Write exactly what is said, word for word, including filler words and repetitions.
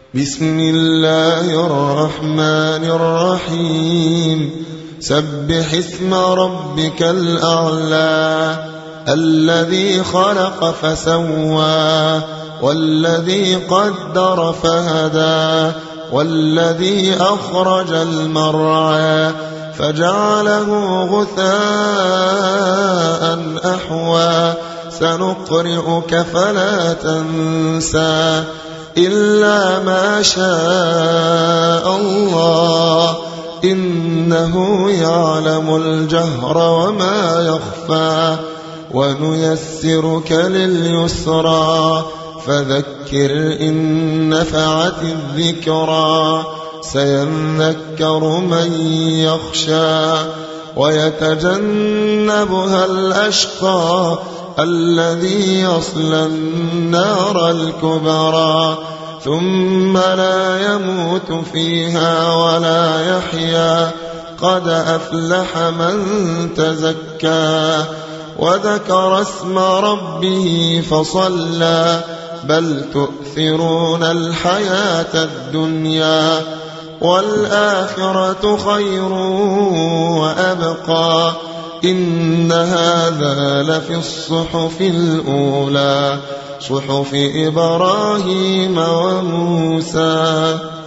بسم الله الرحمن الرحيم سبح اسم ربك الأعلى الذي خلق فسوى والذي قدر فهدى والذي أخرج المرعى فجعله غثاء أحوى سنقرئك فلا تنسى إلا ما شاء الله إنه يعلم الجهر وما يخفى ونيسرك لليسرى فذكر إن نفعت الذكرى سيذكر من يخشى ويتجنبها الأشقى الذي يصلى النار الكبرى ثم لا يموت فيها ولا يحيا قد أفلح من تزكى وذكر اسم ربه فصلى بل تؤثرون الحياة الدنيا والآخرة خير وأبقى إن هذا لفي الصحف الأولى صحف إبراهيم وموسى.